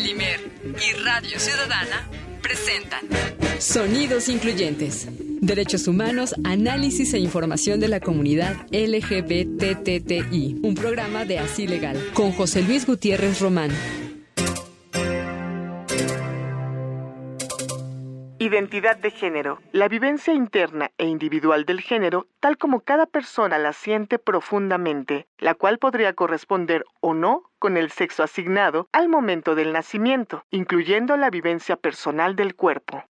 Imer y Radio Ciudadana presentan Sonidos Incluyentes. Derechos humanos, análisis e información de la comunidad LGBTTI. Un programa de Así Legal, con José Luis Gutiérrez Román. Identidad de género. La vivencia interna e individual del género, tal como cada persona la siente profundamente, la cual podría corresponder o no con el sexo asignado al momento del nacimiento, incluyendo la vivencia personal del cuerpo.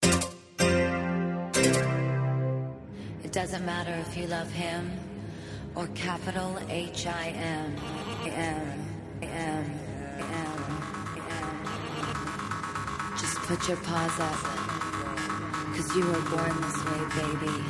It doesn't matter if you love him or capital H-I-M. Just put your paws up, 'cause you were born this way, baby.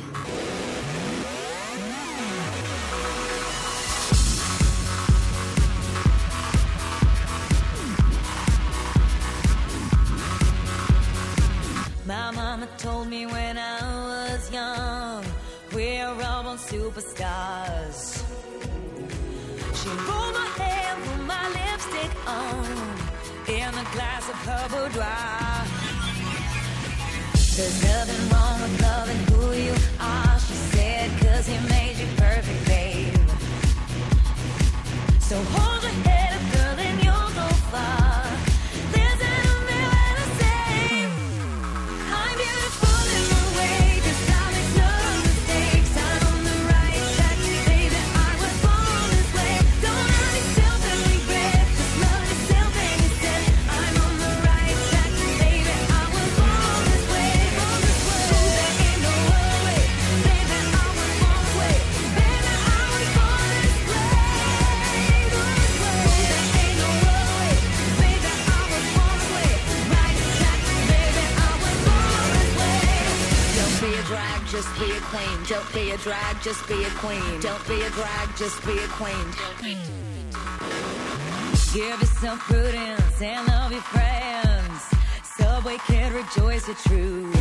My mama told me when I was young, we're all born superstars. She rolled my hair, put my lipstick on, in a glass of her boudoir. There's nothing wrong with loving who you are, she said, 'cause he made you perfect, babe. So hold your head up, girl, and you'll go far. Just be a queen. Don't be a drag, just be a queen. Don't be a drag, just be a queen. Give yourself prudence and love your friends. Subway kid, rejoice your truth.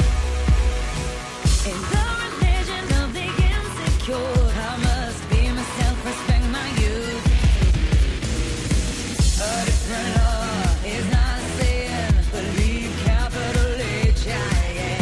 In the religion of the insecure, I must be myself, respect my youth. A different law is not a sin, believe capital H-I-M.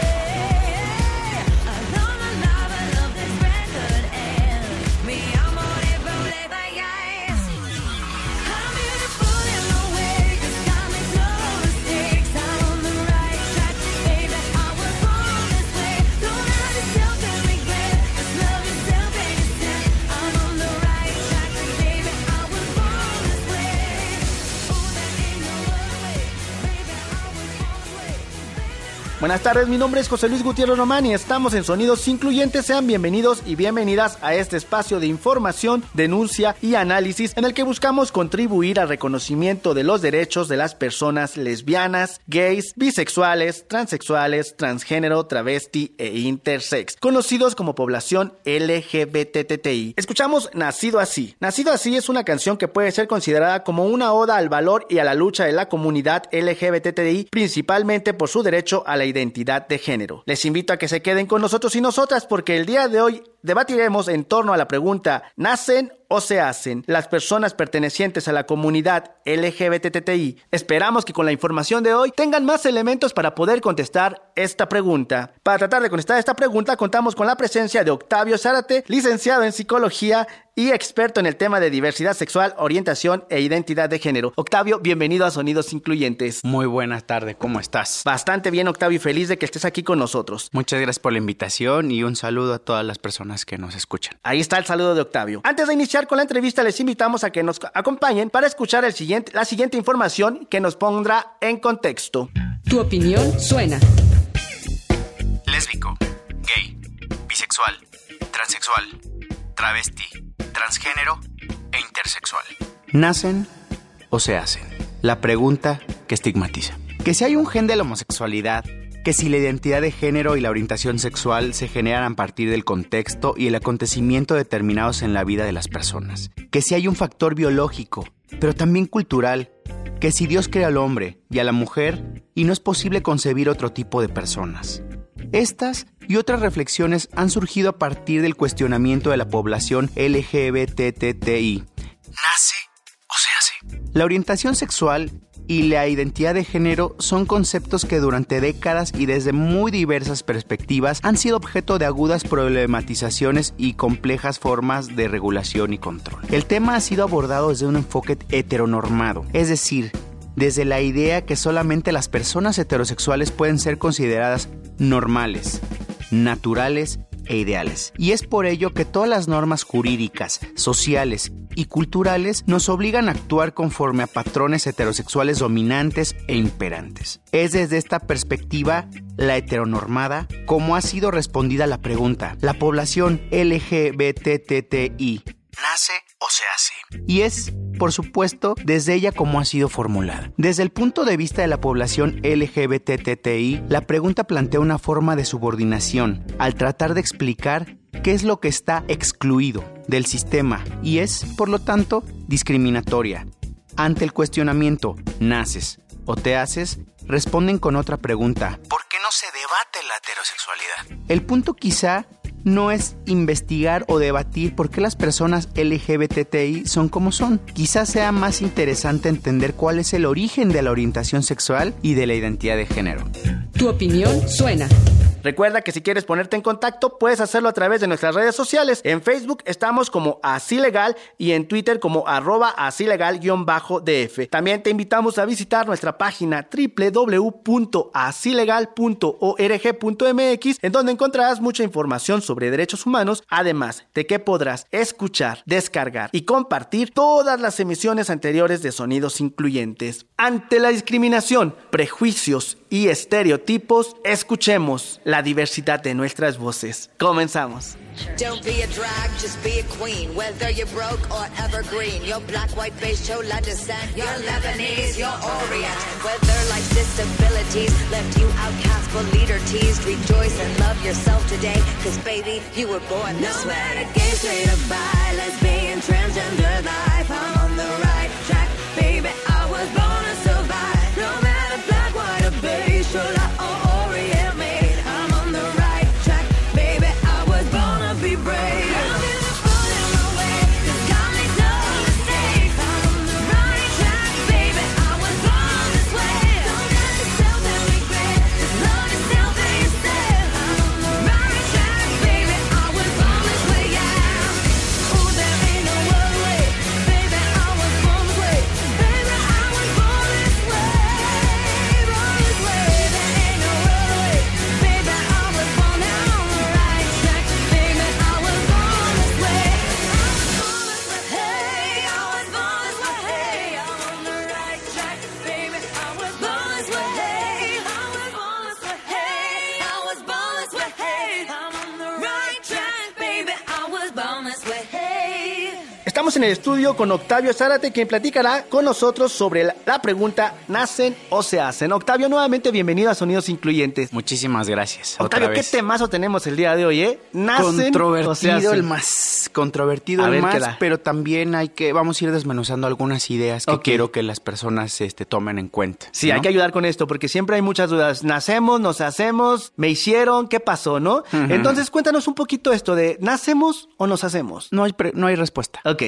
Buenas tardes, mi nombre es José Luis Gutiérrez Román y estamos en Sonidos Incluyentes. Sean bienvenidos y bienvenidas a este espacio de información, denuncia y análisis en el que buscamos contribuir al reconocimiento de los derechos de las personas lesbianas, gays, bisexuales, transexuales, transgénero, travesti e intersex, conocidos como población LGBTTI. Escuchamos Nacido Así. Nacido Así es una canción que puede ser considerada como una oda al valor y a la lucha de la comunidad LGBTTI, principalmente por su derecho a la identidad de género. Les invito a que se queden con nosotros y nosotras porque el día de hoy debatiremos en torno a la pregunta: ¿nacen o se hacen las personas pertenecientes a la comunidad LGBTTI? Esperamos que con la información de hoy tengan más elementos para poder contestar esta pregunta. Para tratar de contestar esta pregunta contamos con la presencia de Octavio Zárate, licenciado en psicología y experto en el tema de diversidad sexual, orientación e identidad de género. Octavio, bienvenido a Sonidos Incluyentes. Muy buenas tardes, ¿cómo estás? Bastante bien, Octavio, y feliz de que estés aquí con nosotros. Muchas gracias por la invitación y un saludo a todas las personas que nos escuchan. Ahí está el saludo de Octavio. Antes de iniciar con la entrevista, les invitamos a que nos acompañen para escuchar la siguiente información que nos pondrá en contexto. Tu opinión suena. Lésbico, gay, bisexual, transexual, travesti, transgénero e intersexual. ¿Nacen o se hacen? La pregunta que estigmatiza. Que si hay un gen de la homosexualidad, que si la identidad de género y la orientación sexual se generan a partir del contexto y el acontecimiento determinados en la vida de las personas. Que si hay un factor biológico, pero también cultural, que si Dios crea al hombre y a la mujer y no es posible concebir otro tipo de personas. Estas y otras reflexiones han surgido a partir del cuestionamiento de la población LGBTTI. ¿Nace o se hace? La orientación sexual y la identidad de género son conceptos que durante décadas y desde muy diversas perspectivas han sido objeto de agudas problematizaciones y complejas formas de regulación y control. El tema ha sido abordado desde un enfoque heteronormado, es decir, desde la idea que solamente las personas heterosexuales pueden ser consideradas normales, naturales e ideales. Y es por ello que todas las normas jurídicas, sociales y culturales nos obligan a actuar conforme a patrones heterosexuales dominantes e imperantes. Es desde esta perspectiva, la heteronormada, como ha sido respondida la pregunta: ¿la población LGBTTI nace o se hace? Y es, por supuesto, desde ella como ha sido formulada. Desde el punto de vista de la población LGBTTI, la pregunta plantea una forma de subordinación al tratar de explicar qué es lo que está excluido del sistema y es, por lo tanto, discriminatoria. Ante el cuestionamiento ¿naces o te haces?, responden con otra pregunta: ¿por qué no se debate la heterosexualidad? El punto quizá no es investigar o debatir por qué las personas LGBTI son como son. Quizás sea más interesante entender cuál es el origen de la orientación sexual y de la identidad de género. Tu opinión suena. Recuerda que si quieres ponerte en contacto, puedes hacerlo a través de nuestras redes sociales. En Facebook estamos como Así Legal y en Twitter como @asilegal_df. También te invitamos a visitar nuestra página www.asilegal.org.mx, en donde encontrarás mucha información sobre derechos humanos, además de que podrás escuchar, descargar y compartir todas las emisiones anteriores de Sonidos Incluyentes. Ante la discriminación, prejuicios y estereotipos, escuchemos la diversidad de nuestras voces. Comenzamos. Don't be a drag, just be a queen. Whether you're broke or evergreen, your black, white, beige, chola descent, you're Lebanese, you're Orient. Whether life's disabilities left you outcast but leader teased, rejoice and love yourself today, cause baby, you were born this way. No matter gay, straight or bi, lesbian, transgender life, I'm on the right track, baby, I was born to survive. No matter black, white or beige, chola or Orient made, I'm on the right track, baby, I was born to be brave. I'm beautiful in my way, cause God makes no mistakes. I'm on the right track, baby, I was born this way. Don't ask yourself and regret, just love yourself and yourself. I'm on the right track, baby, I was born this way, yeah. Ooh, there ain't no other way, baby, I was born this way. Baby, I was born this way, born this way. There ain't no other way, baby, I was born now on the right track, baby, I was born this way. Hey, I was born this way, hey, I'm on the right track, baby, I was born this way, hey, I was born this way, hey, I was born this way, hey, I'm on the right track, baby, I was born this way, hey. Estamos en el estudio con Octavio Zárate, quien platicará con nosotros sobre la pregunta ¿nacen o se hacen? Octavio, nuevamente bienvenido a Sonidos Incluyentes. Muchísimas gracias. Octavio, otra ¿qué vez. temazo tenemos el día de hoy, ¿Nacen o se hacen? El más controvertido, A el ver, más, ¿qué da? pero también vamos a ir desmenuzando algunas ideas que Ok. quiero que las personas tomen en cuenta. Sí, ¿no? hay que ayudar con esto porque siempre hay muchas dudas. ¿Nacemos, nos hacemos, me hicieron, qué pasó, no? Entonces cuéntanos un poquito esto de ¿nacemos o nos hacemos? No hay respuesta. Ok.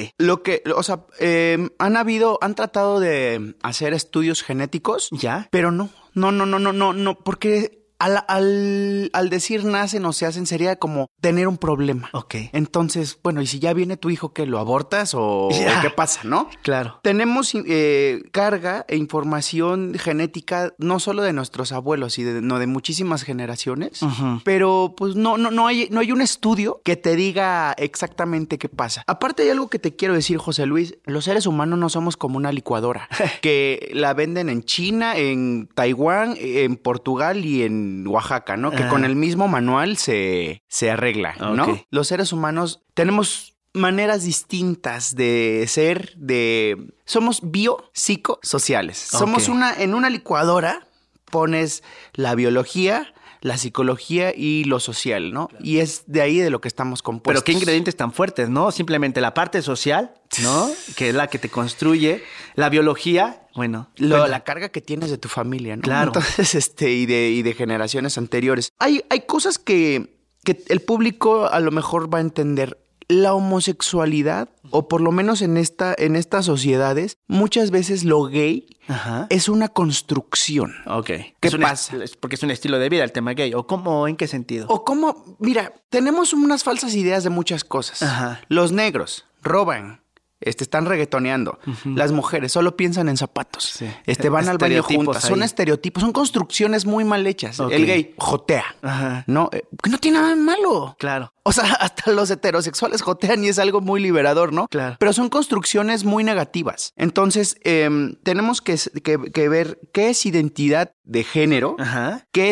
Han tratado de hacer estudios genéticos, ¿Ya? pero no, porque al decir nacen o se hacen sería como tener un problema. Ok. Entonces, bueno, y si ya viene tu hijo, ¿qué, lo abortas o Ya. qué pasa, no? Claro. Tenemos carga e información genética no solo de nuestros abuelos, sino de muchísimas generaciones, Ujú. pero pues no hay un estudio que te diga exactamente qué pasa. Aparte hay algo que te quiero decir, José Luis, los seres humanos no somos como una licuadora que la venden en China, en Taiwán, en Portugal y en Oaxaca, ¿no? Que Ah. con el mismo manual se arregla, ¿no? Ok. Los seres humanos tenemos maneras distintas de ser, somos biopsicosociales. Ok. Somos en una licuadora pones la biología, la psicología y lo social, ¿no? Y es de ahí de lo que estamos compuestos. Pero qué ingredientes tan fuertes, ¿no? Simplemente la parte social, ¿no? Que es la que te construye. La biología, bueno. La carga que tienes de tu familia, ¿no? Claro. Entonces, y de generaciones anteriores. Hay cosas que el público a lo mejor va a entender. la homosexualidad, o por lo menos en estas sociedades, muchas veces lo gay es una construcción. Ok. ¿Qué pasa? Porque es un estilo de vida el tema gay. ¿O cómo? ¿En qué sentido? O cómo, mira, tenemos unas falsas ideas de muchas cosas. Ajá. Los negros roban. Están reggaetoneando. Las mujeres solo piensan en zapatos. Sí. Van al baño juntas. Ahí. Son estereotipos, son construcciones muy mal hechas. Okay. El gay jotea. Ajá. No tiene nada de malo. Claro. O sea, hasta los heterosexuales jotean y es algo muy liberador, ¿no? Claro. Pero son construcciones muy negativas. Entonces, tenemos que ver qué es identidad de género, qué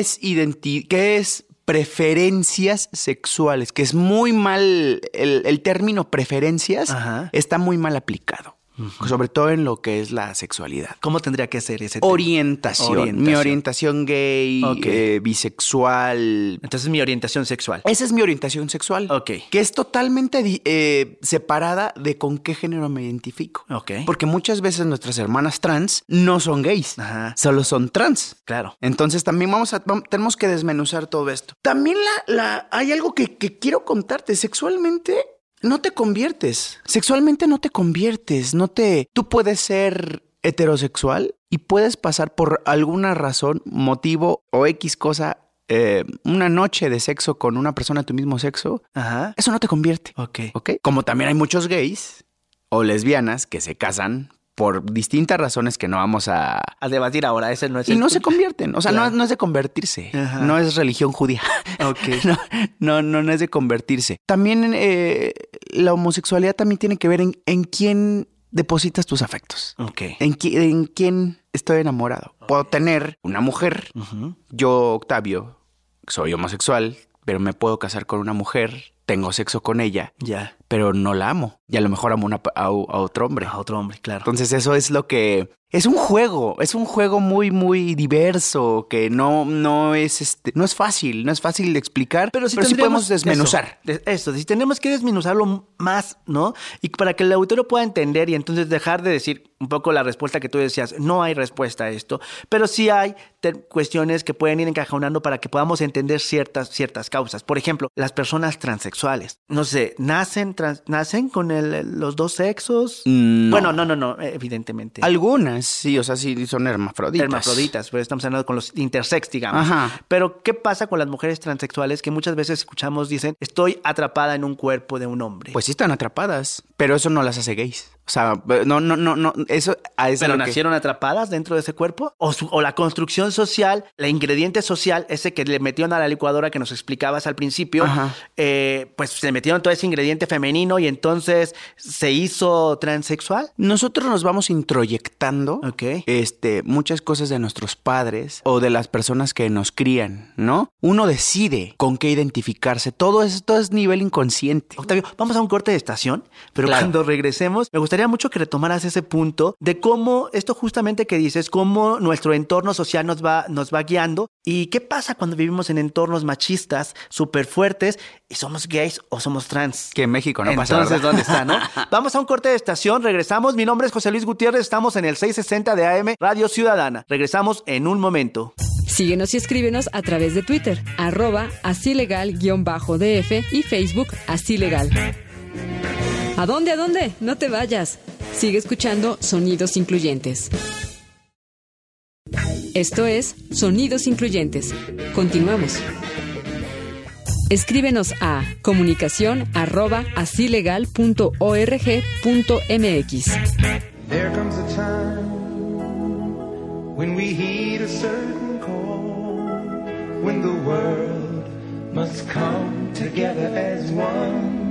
es preferencias sexuales, que es muy mal, el término preferencias está muy mal aplicado. Sobre todo en lo que es la sexualidad. ¿Cómo tendría que ser ese tema? Orientación. Mi orientación gay, bisexual. Entonces mi orientación sexual. Esa es mi orientación sexual. Ok. Que es totalmente separada de con qué género me identifico. Ok. Porque muchas veces nuestras hermanas trans no son gays. Solo son trans. Claro. Entonces también tenemos que desmenuzar todo esto. También hay algo que quiero contarte. Sexualmente no te conviertes. Sexualmente no te conviertes. Tú puedes ser heterosexual y puedes pasar por alguna razón, motivo o X cosa, una noche de sexo con una persona de tu mismo sexo. Eso no te convierte. Ok. Como también hay muchos gays o lesbianas que se casan por distintas razones que no vamos a debatir ahora. Ese no es y no se convierten. O sea, claro. no es de convertirse. No es religión judía. No es de convertirse. También la homosexualidad también tiene que ver en quién depositas tus afectos. En quién estoy enamorado. Puedo tener una mujer. Yo, Octavio, soy homosexual, pero me puedo casar con una mujer. Tengo sexo con ella, pero no la amo. Y a lo mejor amo a otro hombre. A otro hombre, claro. Entonces eso es lo que... Es un juego muy, muy diverso que no es fácil de explicar, pero sí podemos desmenuzar. Eso, si tenemos que desmenuzarlo más, ¿no? Y para que el auditorio pueda entender y entonces dejar de decir un poco la respuesta que tú decías, no hay respuesta a esto, pero sí hay cuestiones que pueden ir encajonando para que podamos entender ciertas causas. Por ejemplo, las personas transexuales, no sé, ¿nacen con los dos sexos? No. Bueno, no, evidentemente. Algunas, sí, o sea, sí son hermafroditas. Hermafroditas, pero estamos hablando con los intersex, digamos. Pero, ¿qué pasa con las mujeres transexuales que muchas veces escuchamos, dicen, estoy atrapada en un cuerpo de un hombre? Pues sí están atrapadas, pero eso no las hace gays. O sea, no, eso... ¿Pero nacieron atrapadas dentro de ese cuerpo? ¿O la construcción social, el ingrediente social, ese que le metieron a la licuadora que nos explicabas al principio, pues se metieron todo ese ingrediente femenino y entonces se hizo transexual? Nosotros nos vamos introyectando muchas cosas de nuestros padres o de las personas que nos crían, ¿no? Uno decide con qué identificarse. Todo es nivel inconsciente. Octavio, vamos a un corte de estación, pero cuando regresemos, me gustaría mucho que retomaras ese punto de cómo, esto justamente que dices, cómo nuestro entorno social nos va guiando y qué pasa cuando vivimos en entornos machistas súper fuertes y somos gays o somos trans. Que en México no pasa. Entonces, ¿dónde está, no? Vamos a un corte de estación, regresamos. Mi nombre es José Luis Gutiérrez, estamos en el 660 de AM Radio Ciudadana. Regresamos en un momento. Síguenos y escríbenos a través de Twitter, @asilegal_df y Facebook Asilegal. ¿A dónde? No te vayas. Sigue escuchando Sonidos Incluyentes. Esto es Sonidos Incluyentes. Continuamos. Escríbenos a comunicación@asilegal.org.mx. There comes a time when we heed a certain call, when the world must come together as one.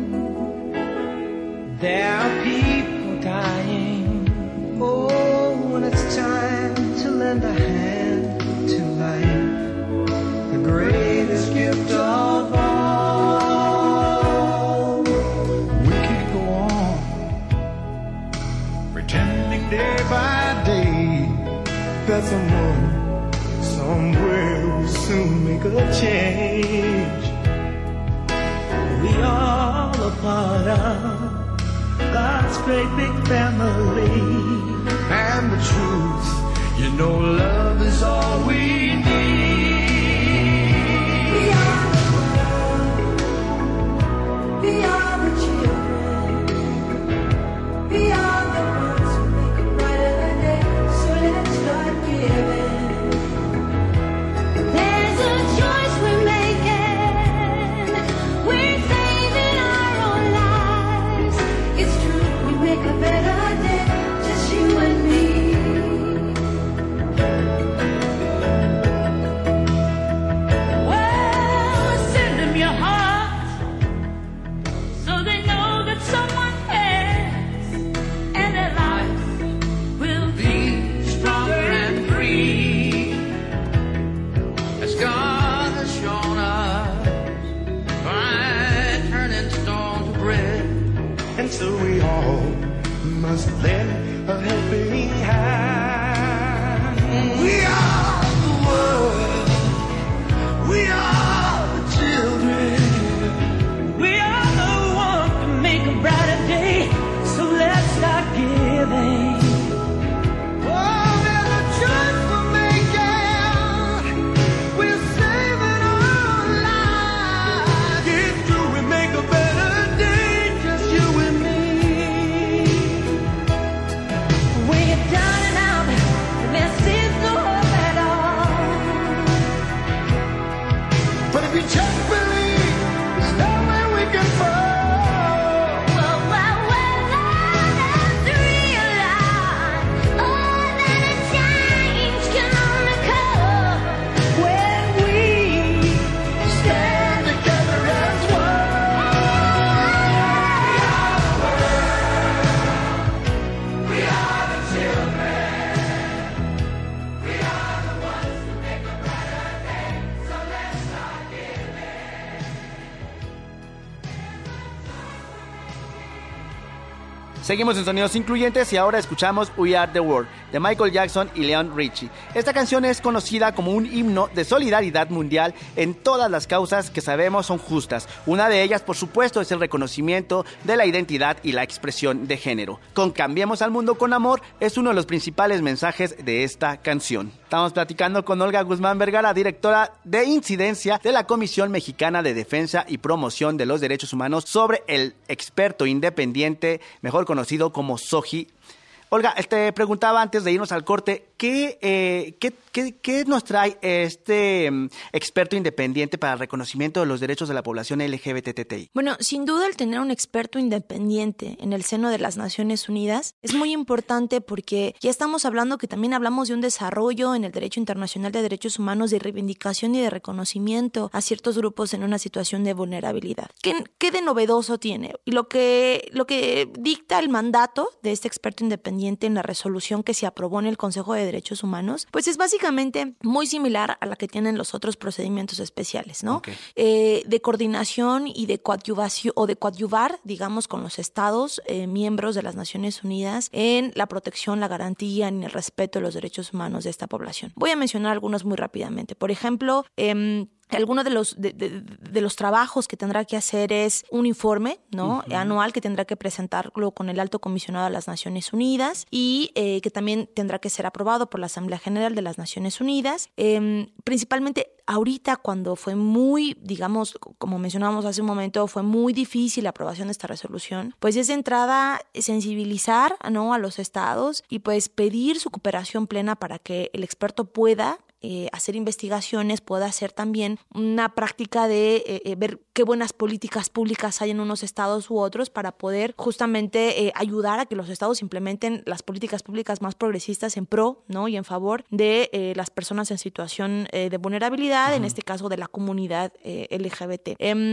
There are people dying, oh, when it's time to lend a hand to life, the greatest gift of all. We can't go on pretending day by day that someone somewhere will soon make a change. We all a part of God's great big family, and the truth, love is all we need. We are the world, we are the children. Seguimos en Sonidos Incluyentes y ahora escuchamos We Are The World de Michael Jackson y Leon Richie. Esta canción es conocida como un himno de solidaridad mundial en todas las causas que sabemos son justas. Una de ellas, por supuesto, es el reconocimiento de la identidad y la expresión de género. Con Cambiemos al Mundo con Amor es uno de los principales mensajes de esta canción. Estamos platicando con Olga Guzmán Vergara, directora de incidencia de la Comisión Mexicana de Defensa y Promoción de los Derechos Humanos, sobre el experto independiente, mejor conocido como SOGI. Olga, te preguntaba antes de irnos al corte, ¿qué nos trae este experto independiente para el reconocimiento de los derechos de la población LGBTTI? Bueno, sin duda el tener un experto independiente en el seno de las Naciones Unidas es muy importante porque ya estamos hablando que también hablamos de un desarrollo en el derecho internacional de derechos humanos, de reivindicación y de reconocimiento a ciertos grupos en una situación de vulnerabilidad. ¿Qué de novedoso tiene? Y lo que dicta el mandato de este experto independiente en la resolución que se aprobó en el Consejo de Derechos Humanos, pues es básicamente muy similar a la que tienen los otros procedimientos especiales, ¿no? Okay. De coordinación y de coadyuvación o de coadyuvar, digamos, con los estados miembros de las Naciones Unidas en la protección, la garantía y el respeto de los derechos humanos de esta población. Voy a mencionar algunos muy rápidamente. Por ejemplo, alguno de los trabajos que tendrá que hacer es un informe, ¿no? Anual, que tendrá que presentarlo con el Alto Comisionado de las Naciones Unidas y que también tendrá que ser aprobado por la Asamblea General de las Naciones Unidas. Principalmente ahorita, cuando fue muy, digamos, como mencionábamos hace un momento, fue muy difícil la aprobación de esta resolución, pues es de entrada sensibilizar, ¿no?, a los estados y pues pedir su cooperación plena para que el experto pueda hacer investigaciones, pueda hacer también una práctica de ver qué buenas políticas públicas hay en unos estados u otros para poder justamente ayudar a que los estados implementen las políticas públicas más progresistas en pro, ¿no?, y en favor de las personas en situación de vulnerabilidad, en este caso de la comunidad LGBT.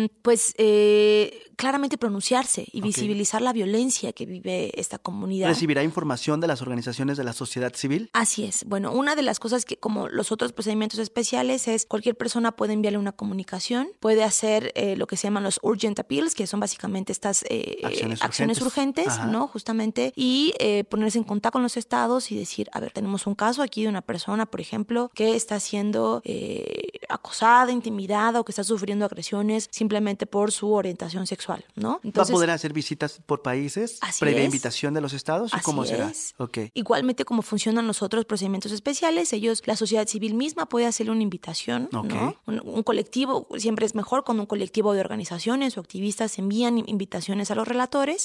Claramente pronunciarse y visibilizar la violencia que vive esta comunidad. ¿Recibirá información de las organizaciones de la sociedad civil? Así es. Bueno, una de las cosas que, como los otros procedimientos especiales, es cualquier persona puede enviarle una comunicación, puede hacer lo que se llaman los urgent appeals, que son básicamente estas acciones urgentes, ¿no?, justamente, y ponerse en contacto con los estados y decir, a ver, tenemos un caso aquí de una persona, por ejemplo, que está siendo acosada, intimidada o que está sufriendo agresiones simplemente por su orientación sexual, ¿no? Entonces, ¿va a poder hacer visitas por países previa invitación de los estados? ¿O cómo será? Okay. Igualmente, como funcionan los otros procedimientos especiales, la sociedad civil misma puede hacerle una invitación, ¿no? Un colectivo, siempre es mejor cuando un colectivo de organizaciones o activistas envían invitaciones a los relatores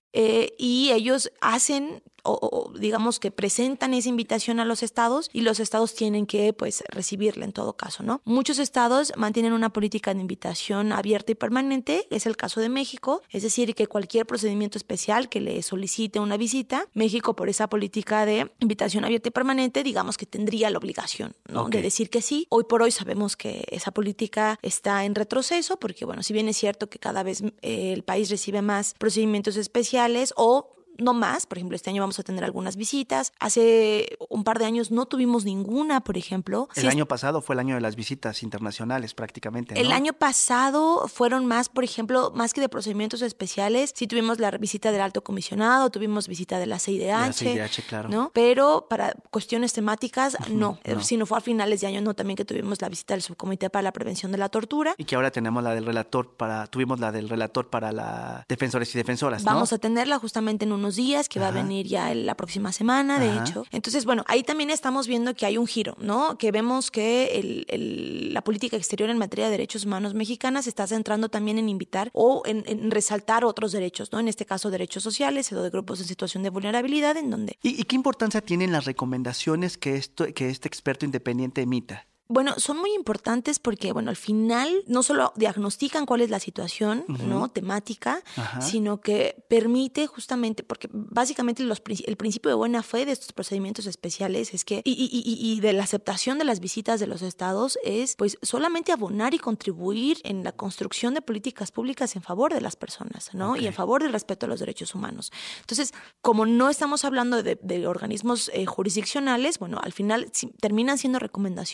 y ellos hacen o digamos que presentan esa invitación a los estados y los estados tienen que pues recibirla en todo caso, ¿no? Muchos estados mantienen una política de invitación abierta y permanente, es el caso de México, es decir, que cualquier procedimiento especial que le solicite una visita, México por esa política de invitación abierta y permanente, digamos que tendría la obligación, ¿no?, de decir que sí. Hoy por hoy sabemos que esa política está en retroceso porque, bueno, si bien es cierto que cada vez el país recibe más procedimientos especiales o no más, por ejemplo, este año vamos a tener algunas visitas. Hace un par de años no tuvimos ninguna, por ejemplo. El año pasado fue el año de las visitas internacionales prácticamente, ¿no? El año pasado fueron más, por ejemplo, más que de procedimientos especiales, sí tuvimos la visita del Alto Comisionado, tuvimos visita de la CIDH, claro, ¿no? Pero para cuestiones temáticas, no. Sino fue a finales de año, no, también que tuvimos la visita del Subcomité para la Prevención de la Tortura. Y que ahora tenemos tuvimos la del relator para la defensores y defensoras, ¿no? Vamos a tenerla justamente en unos días, que va a venir ya la próxima semana, de hecho. Entonces, bueno, ahí también estamos viendo que hay un giro, ¿no? Que vemos que la política exterior en materia de derechos humanos mexicanas se está centrando también en invitar o en resaltar otros derechos, ¿no? En este caso, derechos sociales o de grupos en situación de vulnerabilidad, en donde... ¿Y qué importancia tienen las recomendaciones que este experto independiente emita? Bueno, son muy importantes porque, bueno, al final no solo diagnostican cuál es la situación, ¿no?, temática, sino que permite justamente, porque básicamente el principio de buena fe de estos procedimientos especiales es que, y de la aceptación de las visitas de los estados es, pues, solamente abonar y contribuir en la construcción de políticas públicas en favor de las personas, ¿no? Y en favor del respeto a los derechos humanos. Entonces, como no estamos hablando de organismos jurisdiccionales, bueno, al final terminan siendo recomendaciones,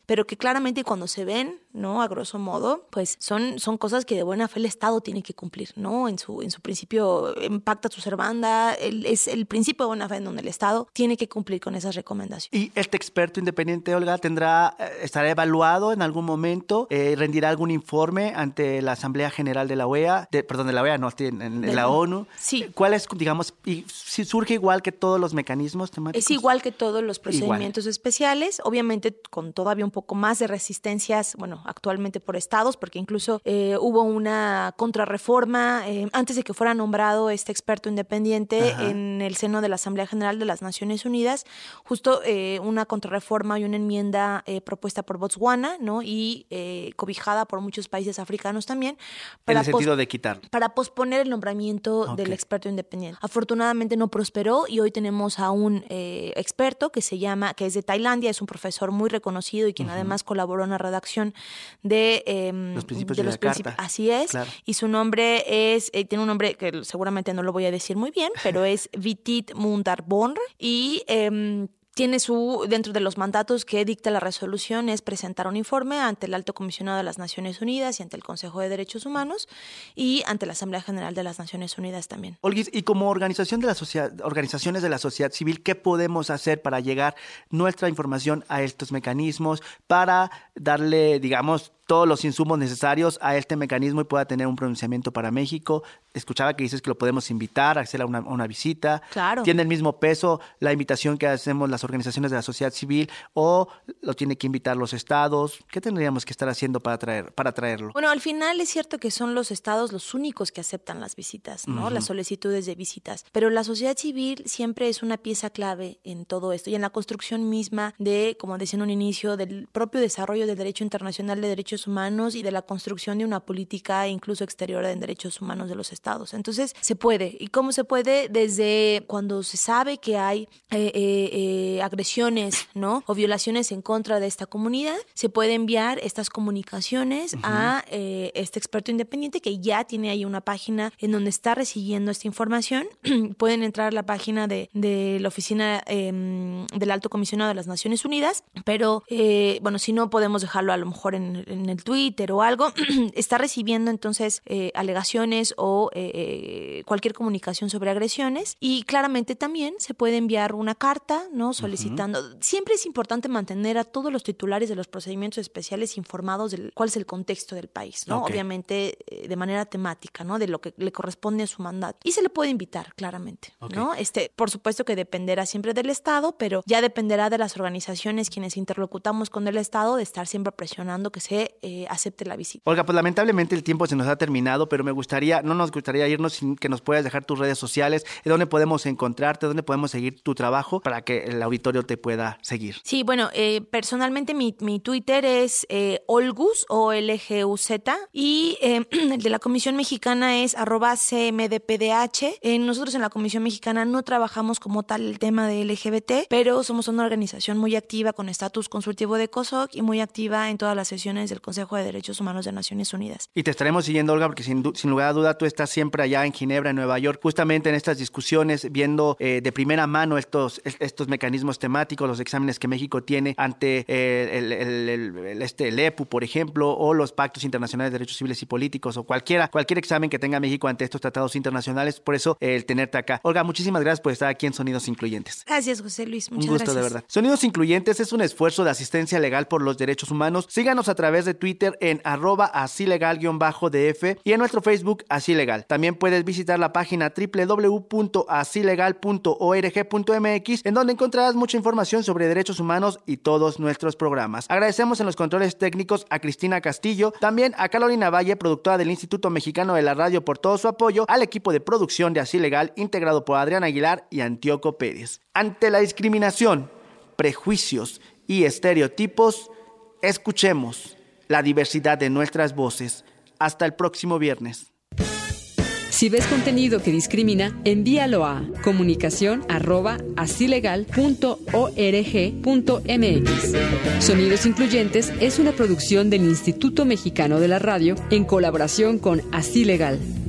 pero que claramente cuando se ven, ¿no? A grosso modo, pues son cosas que de buena fe el Estado tiene que cumplir, ¿no? En su principio, pacta su servanda, es el principio de buena fe en donde el Estado tiene que cumplir con esas recomendaciones. ¿Y este experto independiente, Olga, estará evaluado en algún momento? ¿Rendirá algún informe ante la Asamblea General de la OEA? De la ONU. Sí. ¿Cuál es, digamos, y si surge igual que todos los mecanismos temáticos? Es igual que todos los procedimientos especiales, obviamente con todavía un poco más de resistencias, bueno, actualmente por estados, porque incluso hubo una contrarreforma antes de que fuera nombrado este experto independiente en el seno de la Asamblea General de las Naciones Unidas, justo una contrarreforma y una enmienda propuesta por Botswana, ¿no? Y cobijada por muchos países africanos también. En el sentido de quitarlo. Para posponer el nombramiento del experto independiente. Afortunadamente no prosperó y hoy tenemos a un experto que es de Tailandia, es un profesor muy reconocido y quien además colaboró en la redacción de los principios de la Carta. Así es. Claro. Y su nombre tiene un nombre que seguramente no lo voy a decir muy bien, pero es Vitit Mundarbonr y tiene dentro de los mandatos que dicta la resolución es presentar un informe ante el Alto Comisionado de las Naciones Unidas y ante el Consejo de Derechos Humanos y ante la Asamblea General de las Naciones Unidas también. Olguis, y como organizaciones de la sociedad civil, ¿qué podemos hacer para llegar nuestra información a estos mecanismos, para darle, digamos, todos los insumos necesarios a este mecanismo y pueda tener un pronunciamiento para México? Escuchaba que dices que lo podemos invitar a hacer una visita. Claro. ¿Tiene el mismo peso la invitación que hacemos las organizaciones de la sociedad civil o lo tiene que invitar los estados? ¿Qué tendríamos que estar haciendo para traerlo? Bueno, al final es cierto que son los estados los únicos que aceptan las visitas, ¿no? Las solicitudes de visitas. Pero la sociedad civil siempre es una pieza clave en todo esto y en la construcción misma de, como decía en un inicio, del propio desarrollo del derecho internacional de derechos humanos y de la construcción de una política incluso exterior en derechos humanos de los estados. Entonces, se puede. ¿Y cómo se puede? Desde cuando se sabe que hay agresiones, ¿no? O violaciones en contra de esta comunidad, se puede enviar estas comunicaciones a este experto independiente que ya tiene ahí una página en donde está recibiendo esta información. Pueden entrar a la página de la oficina del Alto Comisionado de las Naciones Unidas, pero bueno, si no podemos dejarlo a lo mejor en el Twitter o algo. Está recibiendo entonces alegaciones o cualquier comunicación sobre agresiones y claramente también se puede enviar una carta, ¿no? Solicitando. Siempre es importante mantener a todos los titulares de los procedimientos especiales informados de cuál es el contexto del país, ¿no? Obviamente de manera temática, ¿no? De lo que le corresponde a su mandato. Y se le puede invitar, claramente, ¿no? Por supuesto que dependerá siempre del Estado, pero ya dependerá de las organizaciones quienes interlocutamos con el Estado de estar siempre presionando que se acepte la visita. Olga, pues lamentablemente el tiempo se nos ha terminado, pero no nos gustaría irnos sin que nos puedas dejar tus redes sociales, dónde podemos encontrarte, dónde podemos seguir tu trabajo para que el auditorio te pueda seguir. Sí, bueno, personalmente mi Twitter es Olgus, OLGUZ, y el de la Comisión Mexicana es @CMDPDH. Nosotros en la Comisión Mexicana no trabajamos como tal el tema de LGBT, pero somos una organización muy activa con estatus consultivo de COSOC y muy activa en todas las sesiones del Consejo de Derechos Humanos de Naciones Unidas. Y te estaremos siguiendo, Olga, porque sin lugar a duda tú estás siempre allá en Ginebra, en Nueva York, justamente en estas discusiones, viendo de primera mano estos mecanismos temáticos, los exámenes que México tiene ante el EPU, por ejemplo, o los pactos internacionales de derechos civiles y políticos, o cualquier examen que tenga México ante estos tratados internacionales. Por eso, el tenerte acá. Olga, muchísimas gracias por estar aquí en Sonidos Incluyentes. Gracias, José Luis. Muchas gracias. Un gusto, de verdad. Sonidos Incluyentes es un esfuerzo de asistencia legal por los derechos humanos. Síganos a través de Twitter en @asilegal_df y en nuestro Facebook Asilegal. También puedes visitar la página www.asilegal.org.mx, en donde encontrarás mucha información sobre derechos humanos y todos nuestros programas. Agradecemos en los controles técnicos a Cristina Castillo, también a Carolina Valle, productora del Instituto Mexicano de la Radio, por todo su apoyo, al equipo de producción de Asilegal, integrado por Adrián Aguilar y Antíoco Pérez. Ante la discriminación, prejuicios y estereotipos, escuchemos la diversidad de nuestras voces. Hasta el próximo viernes. Si ves contenido que discrimina, envíalo a comunicacion@asilegal.org.mx. Sonidos Incluyentes es una producción del Instituto Mexicano de la Radio en colaboración con Asilegal.